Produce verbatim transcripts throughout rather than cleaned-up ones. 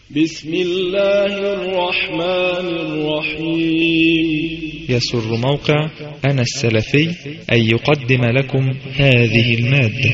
بسم الله الرحمن الرحيم. يسر موقع أنا السلفي أن يقدم لكم هذه المادة.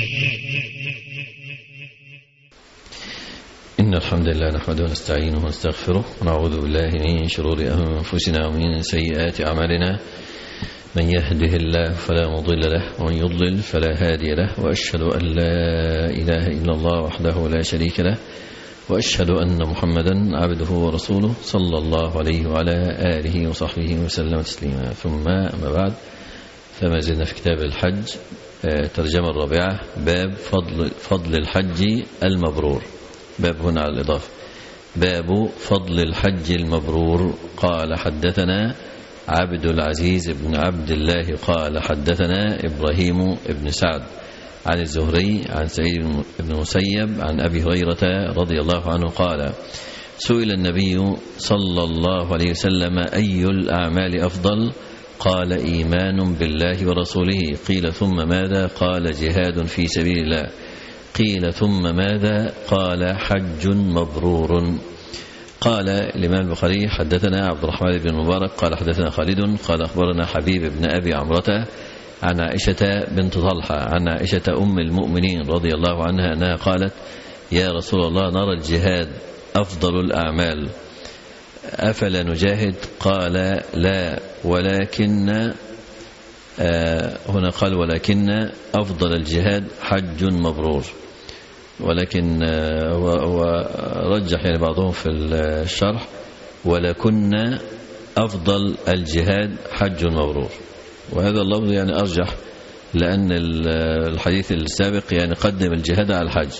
إن الحمد لله نحمده ونستعينه ونستغفره ونعوذ بالله من شرور أنفسنا ومن سيئات أعمالنا. من يهده الله فلا مضل له ومن يضلل فلا هادي له، وأشهد أن لا إله إلا الله وحده لا شريك له، وأشهد أن محمدا عبده ورسوله صلى الله عليه وعلى آله وصحبه وسلم تسليما. ثم أما بعد، فما زلنا في كتاب الحج، ترجمة الرابعة، باب فضل, فضل الحج المبرور. باب هنا على الإضافة، باب فضل الحج المبرور. قال حدثنا عبد العزيز بن عبد الله قال حدثنا إبراهيم بن سعد عن الزهري عن سعيد بن مسيب عن أبي هريرة رضي الله عنه قال: سئل النبي صلى الله عليه وسلم: أي الأعمال أفضل؟ قال: إيمان بالله ورسوله. قيل: ثم ماذا؟ قال: جهاد في سبيل الله. قيل: ثم ماذا؟ قال: حج مبرور. قال الإمام البخاري: حدثنا عبد الرحمن بن المبارك قال حدثنا خالد قال أخبرنا حبيب بن أبي عمرة عن عائشة بنت طلحة عن عائشة أم المؤمنين رضي الله عنها أنها قالت: يا رسول الله، نرى الجهاد أفضل الأعمال، أفلا نجاهد؟ قال: لا، ولكن آه هنا قال ولكن أفضل الجهاد حج مبرور. ولكن آه هو رجح يعني بعضهم في الشرح ولكن أفضل الجهاد حج مبرور، وهذا اللفظ يعني أرجح، لأن الحديث السابق يعني قدم الجهاد على الحج.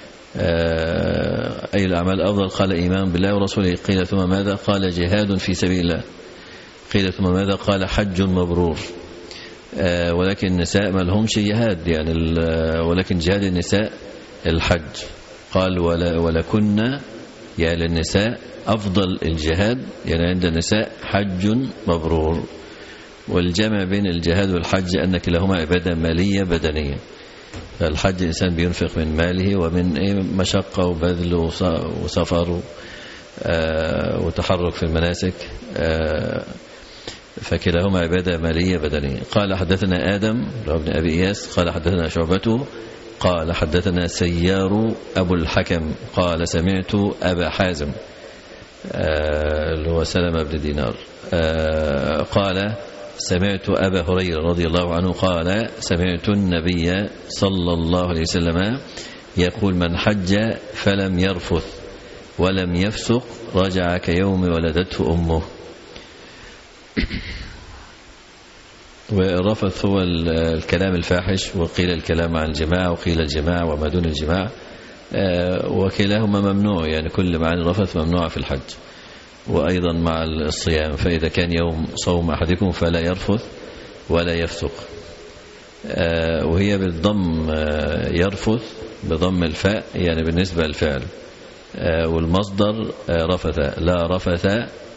أي الأعمال أفضل؟ قال: إيمان بالله ورسوله. قيل: ثم ماذا؟ قال: جهاد في سبيل الله. قيل: ثم ماذا؟ قال: حج مبرور. ولكن النساء ما لهمش جهاد يعني، ولكن جهاد النساء الحج. قال: ولكن يعني للنساء أفضل الجهاد يعني عند النساء حج مبرور. والجمع بين الجهاد والحج أن كلاهما عبادة مالية بدنية. فالحج الإنسان بينفق من ماله ومن مشقة وبذل وسفر وتحرك في المناسك، فكلاهما عبادة مالية بدنية. قال: حدثنا آدم بن أبي إياس قال حدثنا شعبته قال حدثنا سيار أبو الحكم قال: سمعت أبا حازم اللي هو سلمة بن دينار قال: سمعت أبا هريرة رضي الله عنه قال: سمعت النبي صلى الله عليه وسلم يقول: من حج فلم يرفث ولم يفسق رجع كيوم ولدته أمه. والرفث هو الكلام الفاحش، وقيل الكلام عن الجماعة وقيل الجماعة وما دون الجماعة، وكلاهما ممنوع يعني، كل معاني الرفث ممنوعة في الحج. وأيضا مع الصيام، فإذا كان يوم صوم أحدكم فلا يرفث ولا يفسق. وهي بالضم يرفث بضم الفاء يعني بالنسبة للفعل، والمصدر رفث، لا رفث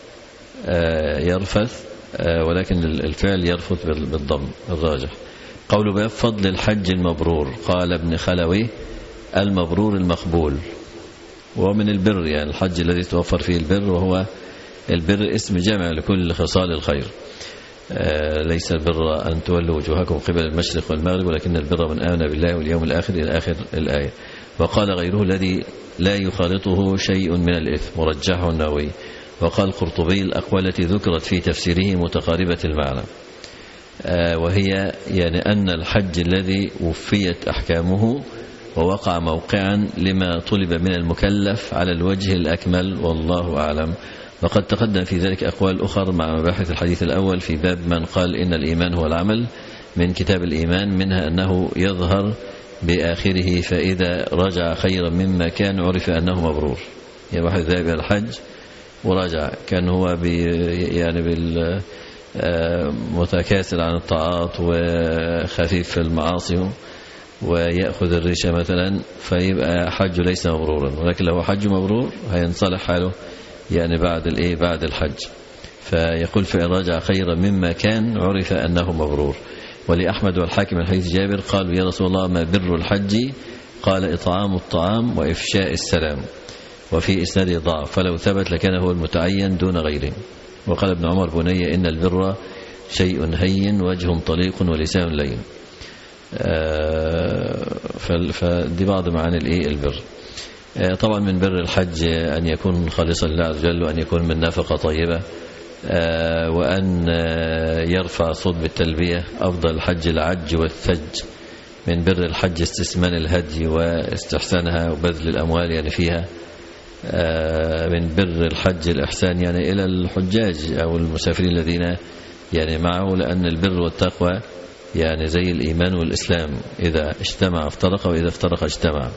يرفث، ولكن الفعل يرفث بالضم الراجح. قول باب فضل الحج المبرور. قال ابن خلوي: المبرور المقبول، ومن البر يعني الحج الذي توفر فيه البر، وهو البر اسم جمع لكل خصال الخير. آه ليس البر أن تولوا وجوهكم قبل المشرق والمغرب، ولكن البر من آمن بالله واليوم الآخر إلى آخر الآية. وقال غيره: الذي لا يخالطه شيء من الإثم، ورجحه النووي. وقال القرطبي: الأقوال التي ذكرت في تفسيره متقاربة المعنى، آه وهي يعني أن الحج الذي وفيت أحكامه ووقع موقعا لما طلب من المكلف على الوجه الأكمل، والله أعلم. وقد تقدم في ذلك أقوال أخرى مع مباحث الحديث الأول في باب من قال إن الإيمان هو العمل من كتاب الإيمان، منها أنه يظهر بآخره، فإذا رجع خيرا مما كان عرف أنه مبرور. يعني واحد ذهب إلى الحج ورجع كان هو بي يعني بال متكاسل عن الطاعات وخفيف في المعاصي ويأخذ الريشة مثلا، فيبقى حج ليس مبرورا. ولكن لو حج مبرور هينصلح حاله يعني بعد الايه بعد الحج. فيقول: فإن رجع خيرا مما كان عرف أنه مبرور. ولأحمد والحاكم من حديث جابر قالوا: يا رسول الله، ما بر الحج؟ قال: إطعام الطعام وإفشاء السلام. وفي إسناده ضعف، فلو ثبت لكان هو المتعين دون غيره. وقال ابن عمر بني إن البر شيء هين وجه طليق ولسان لين. فدي بعض معاني الايه البر. طبعا من بر الحج أن يكون خالصا لله عز وجل، وأن يكون من نفقة طيبة، وأن يرفع صوت بالتلبية. أفضل الحج العج والثج. من بر الحج استثمان الهدي واستحسانها وبذل الأموال يعني فيها. من بر الحج الإحسان يعني إلى الحجاج أو المسافرين الذين يعني معه، لأن البر والتقوى يعني زي الإيمان والإسلام، إذا اجتمع افترق وإذا افترق اجتمع.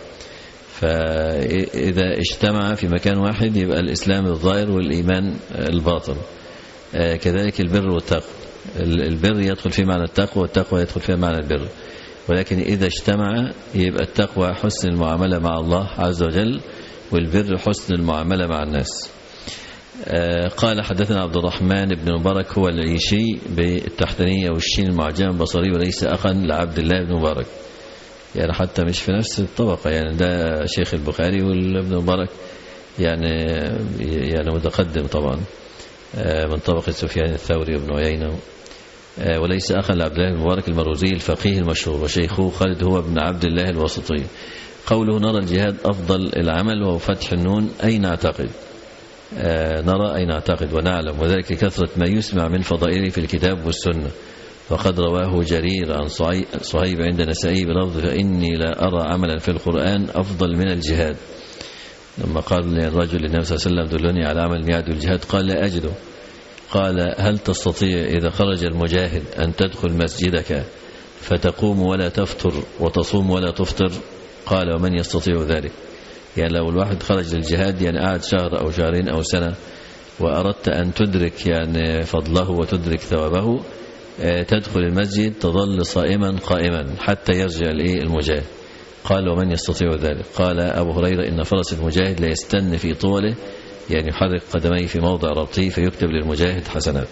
فإذا اجتمع في مكان واحد يبقى الإسلام الظاهر والإيمان الباطن. كذلك البر والتقوى، البر يدخل فيه معنى التقوى والتقوى يدخل فيه معنى البر، ولكن إذا اجتمع يبقى التقوى حسن المعاملة مع الله عز وجل، والبر حسن المعاملة مع الناس. قال حدثنا عبد الرحمن بن مبارك هو العيشي بالتحتانية والشين المعجم البصري، وليس أخا لعبد الله بن مبارك، يعني حتى مش في نفس الطبقة، يعني ده شيخ البخاري والابن مبارك يعني يعني متقدم طبعا من طبقة سفيان الثوري وابن عيينة. وليس أخا لعبد الله بن مبارك المروزي الفقيه المشهور، وشيخه خالد هو ابن عبد الله الواسطي. قوله نرى الجهاد أفضل العمل وهو فتح النون أي نعتقد، نرى أي نعتقد ونعلم، وذلك كثرة ما يسمع من فضائله في الكتاب والسنة. وقد رواه جرير عن صهيب عند نسائي بلفظ فإني لا أرى عملا في القرآن أفضل من الجهاد. لما قال الرجل للنبي صلى الله عليه وسلم دلني على عمل يعدل الجهاد قال لا أجده. قال هل تستطيع إذا خرج المجاهد أن تدخل مسجدك فتقوم ولا تفطر وتصوم ولا تفطر؟ قال ومن يستطيع ذلك؟ يعني لو الواحد خرج للجهاد يعني قعد شهر أو شهرين أو سنة وأردت أن تدرك يعني فضله وتدرك ثوابه، تدخل المسجد تظل صائما قائما حتى يرجع المجاهد. قال ومن يستطيع ذلك؟ قال أبو هريرة إن فرس المجاهد لا يستن في طوله، يعني يحرك قدميه في موضع ربطه فيكتب للمجاهد حسنات.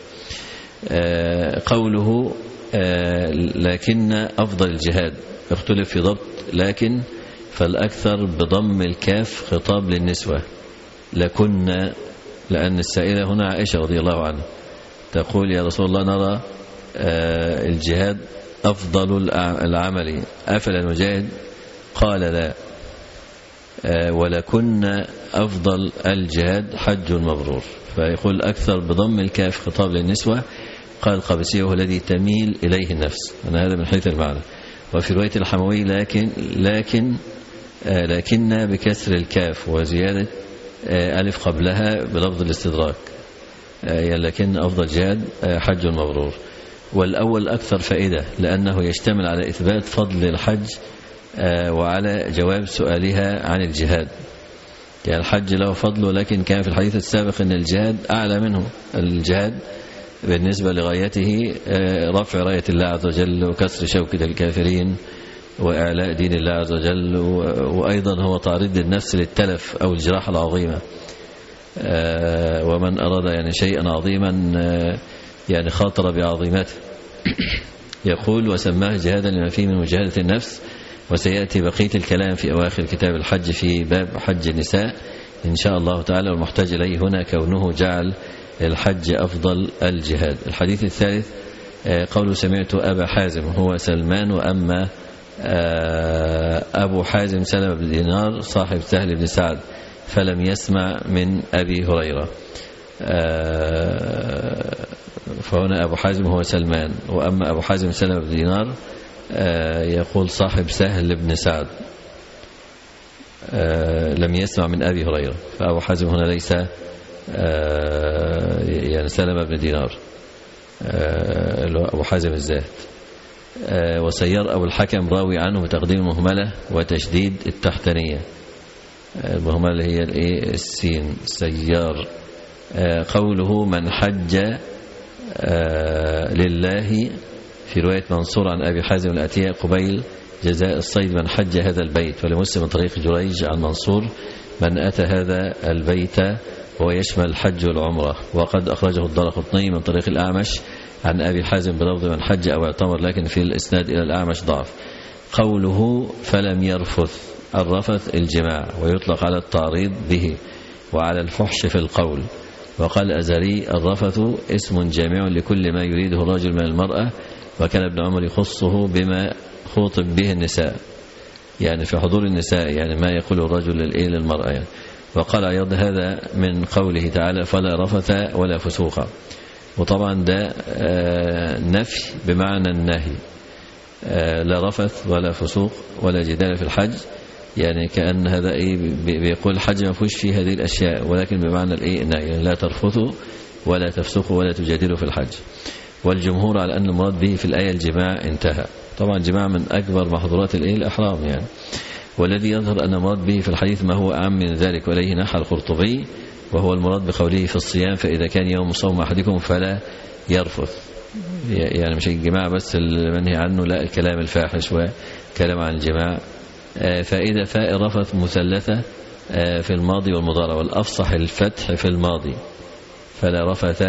قوله لكن أفضل الجهاد اختلف في ضبط لكن، فالأكثر بضم الكاف خطاب للنسوة لكن، لأن السائلة هنا عائشة رضي الله عنها تقول يا رسول الله نرى الجهاد أفضل العمل أفل المجاهد؟ قال لا، ولكن أفضل الجهاد حج مبرور. فيقول أكثر بضم الكاف خطاب للنسوة. قال القابسي وهو الذي تميل إليه النفس، أنا هذا من حيث المعنى. وفي رواية الحموي لكن لكن لكن بكسر الكاف وزيادة ألف قبلها بلفظ الاستدراك، يعني لكن أفضل جهاد حج مبرور. والأول أكثر فائدة لأنه يشتمل على إثبات فضل الحج وعلى جواب سؤالها عن الجهاد. يعني الحج له فضله، لكن كان في الحديث السابق أن الجهاد أعلى منه. الجهاد بالنسبة لغايته رفع راية الله عز وجل وكسر شوكة الكافرين وإعلاء دين الله عز وجل، وأيضا هو تعريض النفس للتلف أو الجراحة العظيمة. ومن أراد يعني شيئا عظيما يعني خاطر بعظيمته. يقول وسماه جهادا لما فيه من مجاهدة النفس. وسيأتي بقية الكلام في أواخر كتاب الحج في باب حج النساء إن شاء الله تعالى. والمحتاج إليه هنا كونه جعل الحج أفضل الجهاد. الحديث الثالث قوله سمعت أبا حازم هو سلمان، وأما أبو حازم سلمة بن دينار صاحب سهل بن سعد فلم يسمع من أبي هريرة. فهنا أبو حازم هو سلمان، وأما أبو حازم سلمة بن دينار يقول صاحب سهل بن سعد لم يسمع من أبي هريرة. فأبو حازم هنا ليس يعني سلمة بن دينار، أبو حازم الزاهد. وسيار أبو الحكم راوي عنه بتقديم مهملة وتشديد التحتانية. المهملة هي السين سيار. قوله من حج لله في رواية منصور عن أبي حازم الأتية قبيل جزاء الصيد من حج هذا البيت. ولمسلم من طريق جريج عن منصور من أتى هذا البيت وهو يشمل الحج والعمرة. وقد أخرجه الدارقطني من طريق الأعمش عن أبي حازم بلفظ من حج أو اعتمر، لكن في الإسناد إلى الأعمش ضعف. قوله فلم يرفث، الرفث الجماع ويطلق على التعريض به، وعلى الفحش في القول. وقال الأزهري الرفث اسم جامع لكل ما يريده الرجل من المرأة، وكان ابن عمر يخصه بما خوطب به النساء، يعني في حضور النساء، يعني ما يقوله الرجل للمرأة يعني. وقال عياض هذا من قوله تعالى فلا رفث ولا فسوق، وطبعا ده نفي بمعنى النهي، لا رفث ولا فسوق ولا جدال في الحج، يعني كأن هذا إيه بيقول الحج ما فيهوش فيه هذه الأشياء، ولكن بمعنى الإيه النهي، لا ترفثوا ولا تفسقوا ولا تجادلوا في الحج. والجمهور على أن المراد به في الآية الجماع انتهى. طبعا الجماع من أكبر محظورات الإيه الإحرام يعني. والذي يظهر أن المراد به في الحديث ما هو أعم من ذلك، وإليه نحى القرطبي، وهو المراد بقوله في الصيام فإذا كان يوم صوم أحدكم فلا يرفث، يعني مش الجماع بس المنهي عنه، لا الكلام الفاحش وكلام عن الجماع. فإذا فاء الرفث مثلثة في الماضي والمضارع، والأفصح الفتح في الماضي، فلا رفث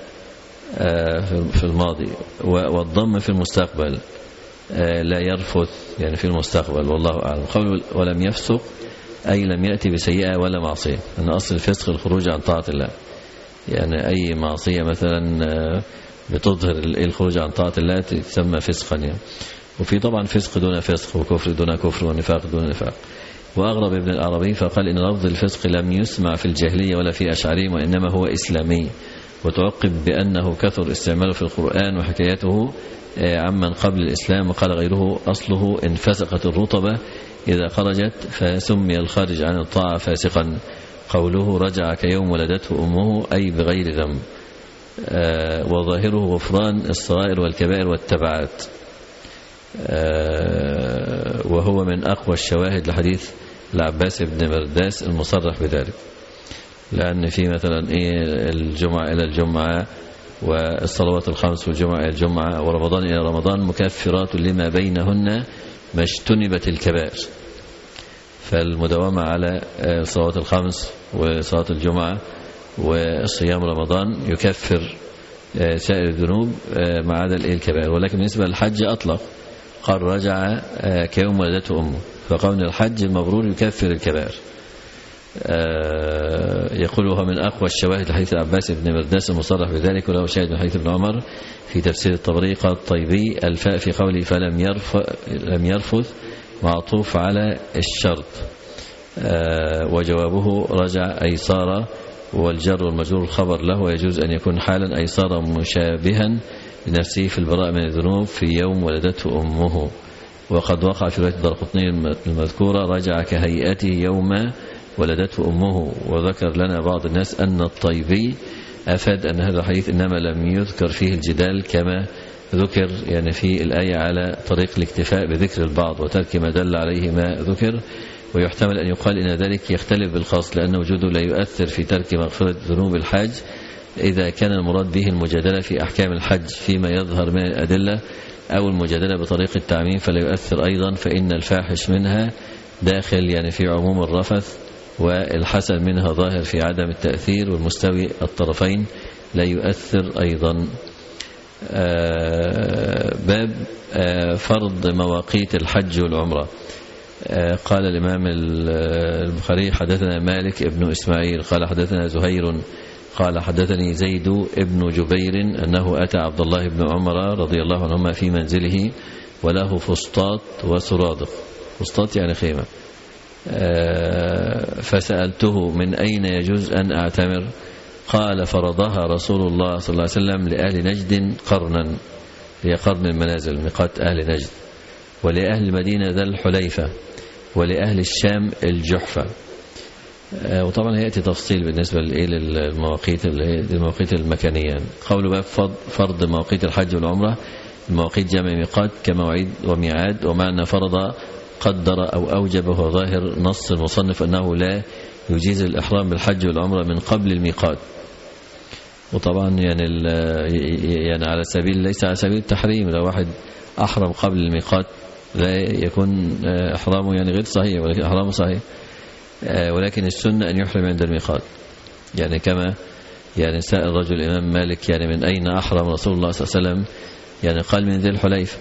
في الماضي، والضم في المستقبل لا يرفث يعني في المستقبل، والله أعلم. قول ولم يفسق أي لم يأتي بسيئة ولا معصية، أن أصل الفسق الخروج عن طاعة الله، يعني أي معصية مثلا بتظهر الخروج عن طاعة الله تسمى فسقا يعني. وفي طبعا فسق دون فسق، وكفر دون كفر، ونفاق دون نفاق. وأغرب ابن العربي فقال إن لفظ الفسق لم يسمع في الجاهلية ولا في أشعارهم، وإنما هو إسلامي، وتعقب بأنه كثر استعماله في القرآن وحكايته عمن قبل الإسلام. وقال غيره أصله إن فسقت الرطبة إذا خرجت فسمي الخارج عن الطاعة فاسقا. قوله رجع كيوم ولدته أمه أي بغير ذنب. وظاهره غفران الصغائر والكبائر والتبعات، وهو من أقوى الشواهد لحديث العباس بن مرداس المصرح بذلك، لأن في مثلا إيه الجمعة إلى الجمعة، والصلوات الخمس والجمعة إلى الجمعة، ورمضان إلى رمضان مكفرات لما بينهن ما اجتنبت الكبائر. فالمداومة على الصلوات الخمس وصلاة الجمعة وصيام رمضان يكفر سائر الذنوب ما عدا الكبائر. ولكن بالنسبة للحج أطلق، قال رجع كيوم ولدته أمه، فقول الحج المبرور يكفر الكبائر. يقولها من أقوى الشواهد لحديث العباس بن مرداس المصرح بذلك، وله شاهد من حديث ابن عمر في تفسير الطبري. قال الطيبي الفاء في قوله فلم يرف لم يرفث معطوف على الشرط، وجوابه رجع أي صار، والجر والمجرور الخبر له، ويجوز أن يكون حالا أي صار مشابها لنفسه في البراء من الذنوب في يوم ولدته أمه. وقد وقع في رواية الدارقطني المذكورة رجع كهيئته يوم ولدته أمه. وذكر لنا بعض الناس أن الطيبي أفاد أن هذا الحديث إنما لم يذكر فيه الجدال كما ذكر يعني في الآية على طريق الاكتفاء بذكر البعض وترك ما دل عليه ما ذكر. ويحتمل أن يقال إن ذلك يختلف بالخاص، لأن وجوده لا يؤثر في ترك مغفرة ذنوب الحاج إذا كان المراد به المجادلة في أحكام الحج فيما يظهر من الأدلة، أو المجادلة بطريق التعميم فلا يؤثر أيضا، فإن الفاحش منها داخل يعني في عموم الرفث، والحسن منها ظاهر في عدم التأثير، والمستوي الطرفين لا يؤثر أيضا. باب فرض مواقيت الحج والعمرة. قال الإمام البخاري حدثنا مالك ابن إسماعيل قال حدثنا زهير قال حدثني زيد ابن جبير أنه أتى عبد الله بن عمر رضي الله عنهما في منزله وله فسطاط وسرادق. فسطاط يعني خيمة. فسألته من أين يجوز أن أعتمر؟ قال فرضها رسول الله صلى الله عليه وسلم لأهل نجد قرنا، هي قرن المنازل ميقات أهل نجد، ولأهل المدينة ذا الحليفة، ولأهل الشام الجحفة. وطبعا يأتي تفصيل بالنسبة للمواقيت المواقيت المكانية. قول باب فرض مواقيت الحج والعمرة. المواقيت جمع ميقات كمواعيد وميعاد، ومعنى فرض قدر أو أوجب، وهو ظاهر نص المصنف أنه لا يجيز الإحرام بالحج والعمرة من قبل الميقات. وطبعا يعني يعني على سبيل ليس على سبيل التحريم، لو واحد أحرم قبل الميقات لا يكون إحرامه يعني غير صحيح، ولكن إحرامه صحيح، ولكن السنة أن يحرم عند الميقات. يعني كما يعني سأل الرجل الإمام مالك يعني من أين أحرم رسول الله صلى الله عليه وسلم؟ يعني قال من ذي الحليفة.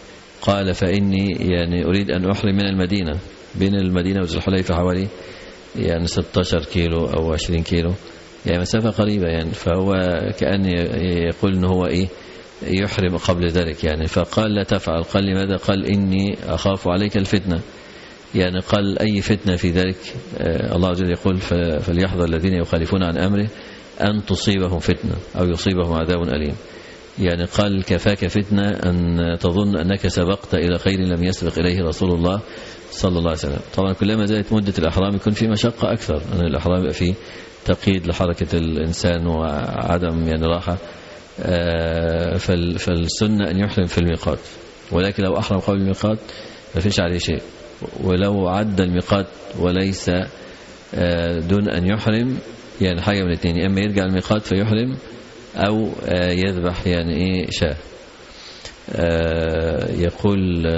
قال فإني يعني أريد أن أحرم من المدينة، بين المدينة وذي الحليفة حوالي يعني ستة عشر كيلو أو عشرين كيلو، يعني مسافة قريبة يعني. فهو كأن يقول إن هو إيه يحرم قبل ذلك يعني. فقال لا تفعل. قال لماذا؟ قال إني أخاف عليك الفتنة، يعني قال أي فتنة في ذلك. الله عز وجل يقول فليحذر الذين يخالفون عن أمره أن تصيبهم فتنة أو يصيبهم عذاب أليم. يعني قال كفاك فتنة أن تظن أنك سبقت إلى خير لم يسبق إليه رسول الله صلى الله عليه وسلم. طبعا كلما زادت مدة الإحرام يكون في مشقة أكثر، أن الإحرام يبقى فيه تقييد لحركة الإنسان وعدم يعني راحة. فالسنة أن يحرم في الميقات، ولكن لو أحرم قبل الميقات ما فيش عليه شيء. ولو عدى الميقات وليس دون أن يحرم، يعني حاجة من الاثنين، إما يرجع الميقات فيحرم أو يذبح يعني إيه شاة. يقول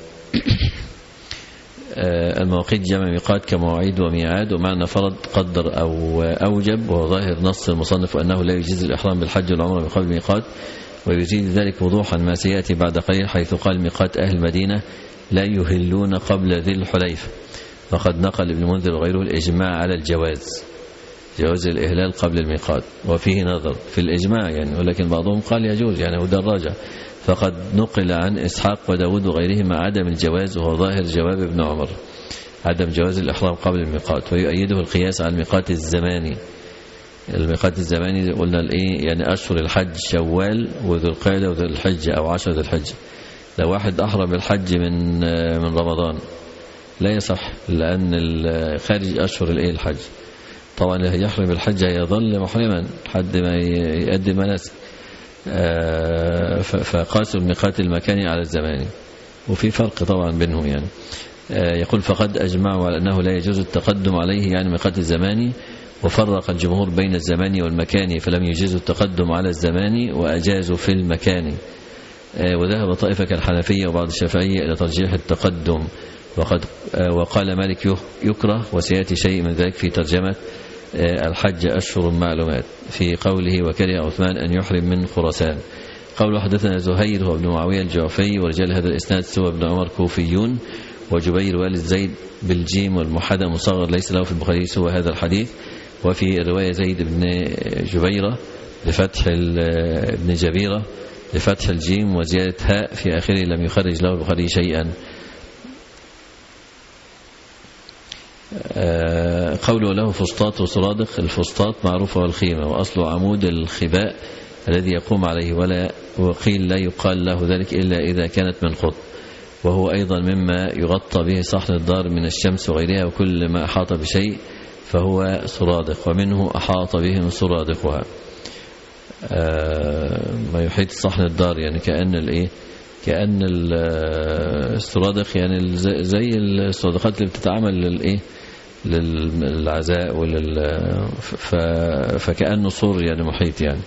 المواقيت جمع ميقات كمواعيد وميعاد، ومعنى فرض قدر أو أوجب، وهو ظاهر نص المصنف أنه لا يجوز الإحرام بالحج والعمرة من قبل الميقات. ويزيد ذلك وضوحا ما سيأتي بعد قليل، حيث قال ميقات أهل المدينة لا يهلون قبل ذي الحليفة. فقد نقل ابن منذر وغيره الإجماع على الجواز، جواز الإهلال قبل الميقات، وفيه نظر في الإجماع يعني، ولكن بعضهم قال يجوز يعني، وده الراجع. فقد نقل عن إسحاق وداود وغيرهما عدم الجواز، وهو ظاهر جواب ابن عمر، عدم جواز الإحرام قبل الميقات. ويؤيده القياس على الميقات الزماني. الميقات الزماني قلنا الإيه يعني أشهر الحج شوال وذو القعدة وذو الحجة أو عشر ذو الحجة. لو واحد أحرم بالحج من من رمضان لا يصح، لأن خارج أشهر الإيه الحج. طبعا اللي يحرم بالحج يظل محرما لحد ما يؤدي المناسك. فقاسوا الميقات المكاني على الزماني، وفي فرق طبعا بينهم يعني. يقول فقد أجمعوا على أنه لا يجوز التقدم عليه يعني ميقات الزماني، وفرق الجمهور بين الزماني والمكاني، فلم يجوزوا التقدم على الزماني وأجازوا في المكاني. وذهب طائفة كالحنفية وبعض الشافعية إلى ترجيح التقدم، وقد وقال مالك يكره، وسيأتي شيء من ذلك في ترجمة الحج أشهر معلومات في قوله وكره عثمان أن يحرم من خراسان. قوله حدثنا زهير هو ابن معاوية الجعفي، ورجال هذا الإسناد سوى ابن عمر كوفيون، وجبير والد زيد بالجيم والمحدى مصغر ليس له في البخاري سوى هذا الحديث. وفي رواية زيد بن جبيرة بفتح ابن جبيرة بفتح الجيم وزيادة هاء في آخره لم يخرج له البخاري شيئا. قوله له فسطاط وسرادق، الفسطاط معروفة والخيمة، وأصل عمود الخباء الذي يقوم عليه، ولا وقيل لا يقال له ذلك إلا إذا كانت من قطن، وهو أيضا مما يغطى به صحن الدار من الشمس وغيرها، وكل ما أحاط بشيء فهو سرادق، ومنه أحاط بهم سرادقها. ما يحيط صحن الدار يعني كأن الإيه كأن السرادق يعني زي الصدقات اللي بتتعمل للإيه للعزاء ولل فكأنه صور يعني محيط يعني.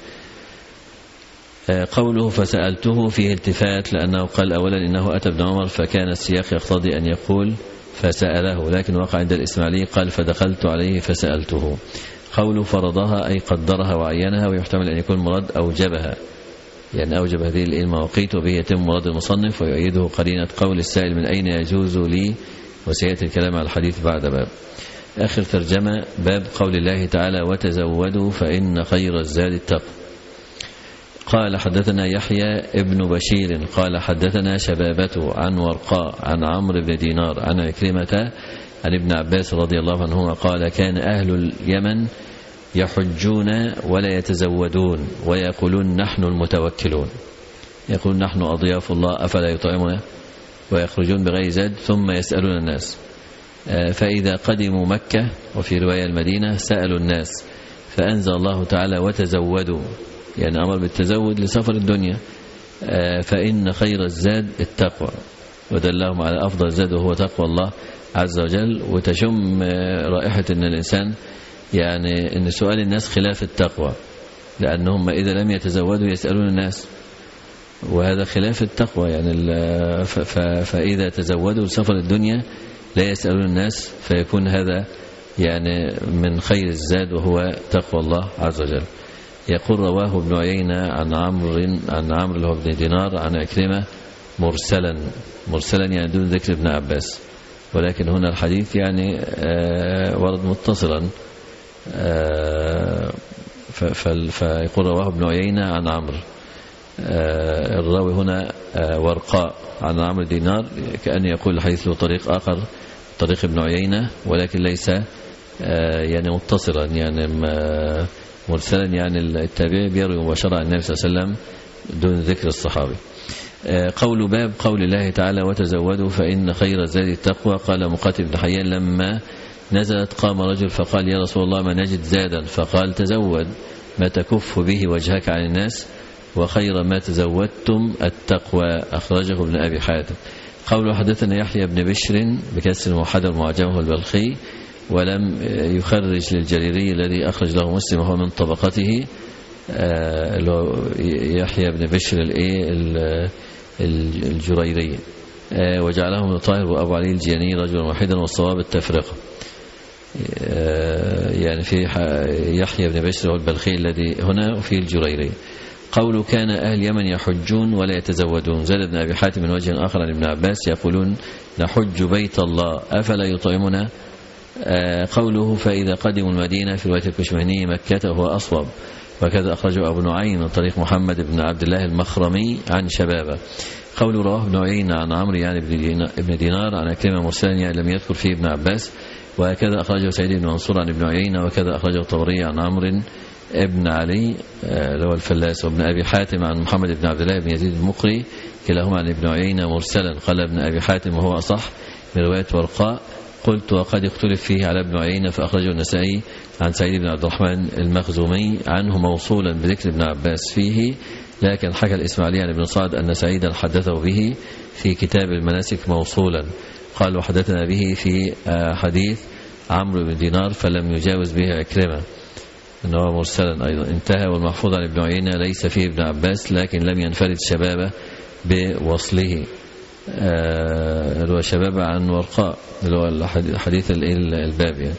قوله فسألته فيه التفات، لأنه قال أولا إنه أتى ابن عمر، فكان السياق يقتضي أن يقول فسأله، لكن وقع عند الإسماعيلي قال فدخلت عليه فسألته. قوله فرضها أي قدرها وعينها، ويحتمل أن يكون مراد أوجبها يعني أوجب هذه المواقيت، وبه يتم مراد المصنف. ويؤيده قرينة قول السائل من أين يجوز لي، وسيأتي الكلام على الحديث بعد باب. آخر ترجمة باب قول الله تعالى وتزودوا فإن خير الزاد التقوى. قال حدثنا يحيى ابن بشير قال حدثنا شبابته عن ورقاء عن عمرو بن دينار عن عكرمة عن ابن عباس رضي الله عنهما قال كان أهل اليمن يحجون ولا يتزودون ويقولون نحن المتوكلون، يقولون نحن أضياف الله أفلا يطعمنا، ويخرجون بغير زاد ثم يسألون الناس. فإذا قدموا مكة وفي رواية المدينة سألوا الناس، فأنزل الله تعالى وتزودوا، يعني أمر بالتزود لسفر الدنيا، فإن خير الزاد التقوى، ودلهم على أفضل الزاد وهو تقوى الله عز وجل. وتشم رائحة أن الإنسان يعني أن سؤال الناس خلاف التقوى، لأنهم إذا لم يتزودوا يسألون الناس، وهذا خلاف التقوى يعني. فإذا تزودوا لسفر الدنيا لا يسألون الناس، فيكون هذا يعني من خير الزاد وهو تقوى الله عز وجل. يقول رواه ابن عيينة عن عمرو عن عمرو اللي هو ابن دينار عن عكرمة مرسلا، مرسلا يعني دون ذكر ابن عباس، ولكن هنا الحديث يعني ورد متصلا، فيقول رواه ابن عيينة عن عمرو. الراوي هنا ورقاء عن عمرو دينار، كأن يقول الحديث له طريق آخر طريق ابن عيينة، ولكن ليس يعني متصلا يعني مرسلا، يعني التابعي بيروي مباشرة عن النبي صلى الله عليه وسلم دون ذكر الصحابي. قول باب قول الله تعالى وتزودوا فإن خير الزاد التقوى. قال مقاتل بن حيان لما نزلت قام رجل فقال يا رسول الله ما نجد زادا، فقال تزود ما تكف به وجهك عن الناس وخير ما تزودتم التقوى. أخرجه ابن أبي حاتم. قول حدثنا يحيى بن بشر بكسر الموحد المعجمه البلخي، ولم يخرج للجريري الذي أخرج له مسلم وهو من طبقته، يحيى بن بشر الجريري، وجعله من طاهر وأبو علي الجياني رجلا واحدا، والصواب التفرقة. يعني في يحيى بن بشر والبلخي الذي هنا وفي الجريري. قول كان أهل اليمن يحجون ولا يتزودون. زاد بن أبي حاتم من وجه آخر عن ابن عباس يقولون نحج بيت الله أفلا يطعمنا. قوله فإذا قدموا المدينة في الوقت الكشمهني مكة هو أصوب، وكذا أخرجه أبو نعيم من طريق محمد بن عبد الله المخرمي عن شبابه. قول رواه ابن عيينة عن عمرو يعني ابن دينار عن أكرمة مرسلا يعني لم يذكر فيه ابن عباس، وكذا أخرجه سعيد بن منصور عن ابن عيينة، وكذا أخرجه الطبري عن عمرو ابن علي لو الفلاس، وابن أبي حاتم عن محمد بن عبد الله بن يزيد المقري كلاهما عن ابن عيينة مرسلا. قال ابن أبي حاتم وهو أصح من رواية ورقاء. قلت وقد اختلف فيه على ابن عيينة، فأخرجه النسائي عن سعيد بن عبد الرحمن المخزومي عنه موصولا بذكر ابن عباس فيه، لكن حكى الإسماعيلي عن ابن صعد أن سعيدا حدثه به في كتاب المناسك موصولا. قال وحدثنا به في حديث عمرو بن دينار فلم يجاوز به عكرمة أنه مرسلا أيضا. انتهى. والمحفوظ عن ابن عيينة ليس فيه ابن عباس، لكن لم ينفرد شبابه بوصله. اللي هو شباب عن ورقاء اللي هو الحديث الباب يعني.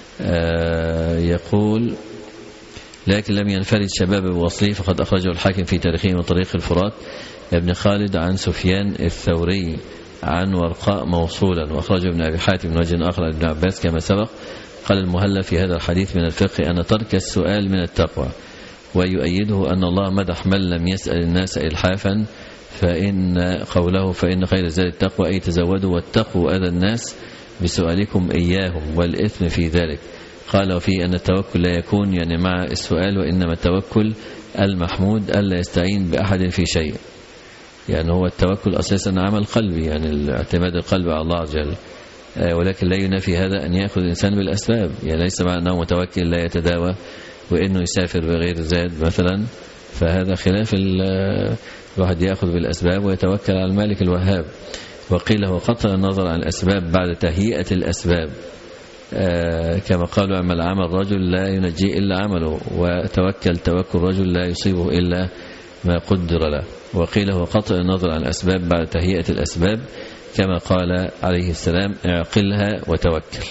يقول لكن لم ينفرد شباب بوصله، فقد أخرجه الحاكم في تاريخه من طريق الفرات ابن خالد عن سفيان الثوري عن ورقاء موصولا، وأخرجه ابن أبي حاتم من وجه آخر عن ابن عباس كما سبق. قال المهلب في هذا الحديث من الفقه أن ترك السؤال من التقوى، ويؤيده أن الله مدح من لم يسأل الناس إلحافا، فإن قوله فإن خير الزاد التقوى أي تزودوا واتقوا أذى الناس بسؤالكم إياهم والإثم في ذلك. قال وفيه أن التوكل لا يكون يعني مع السؤال، وإنما التوكل المحمود ألا يستعين بأحد في شيء، يعني هو التوكل أساسا عمل قلبي، يعني الاعتماد القلب على الله عز وجل، ولكن لا ينافي هذا أن يأخذ الإنسان بالأسباب، يعني ليس معنى أنه متوكل لا يتداوى وإنه يسافر بغير زاد مثلا، فهذا خلاف الواحد يأخذ بالأسباب ويتوكل على المالك الوهاب. وقيل هو قطع النظر عن الأسباب بعد تهيئة الأسباب، كما قالوا اعمل عمل رجل لا ينجي إلا عمله، وتوكل توكل رجل لا يصيبه إلا ما قدر له. وقيل هو قطع النظر عن الأسباب بعد تهيئة الأسباب، كما قال عليه السلام اعقلها وتوكل،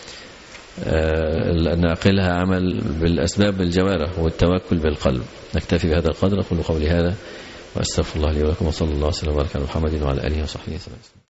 لأن اعقلها عمل بالأسباب بالجوارح والتوكل بالقلب. نكتفي بهذا القدر. أقول قولي هذا وأستغفر الله لي ولكم، وصلى الله وسلم وبارك على محمد وعلى آله وصحبه وسلم.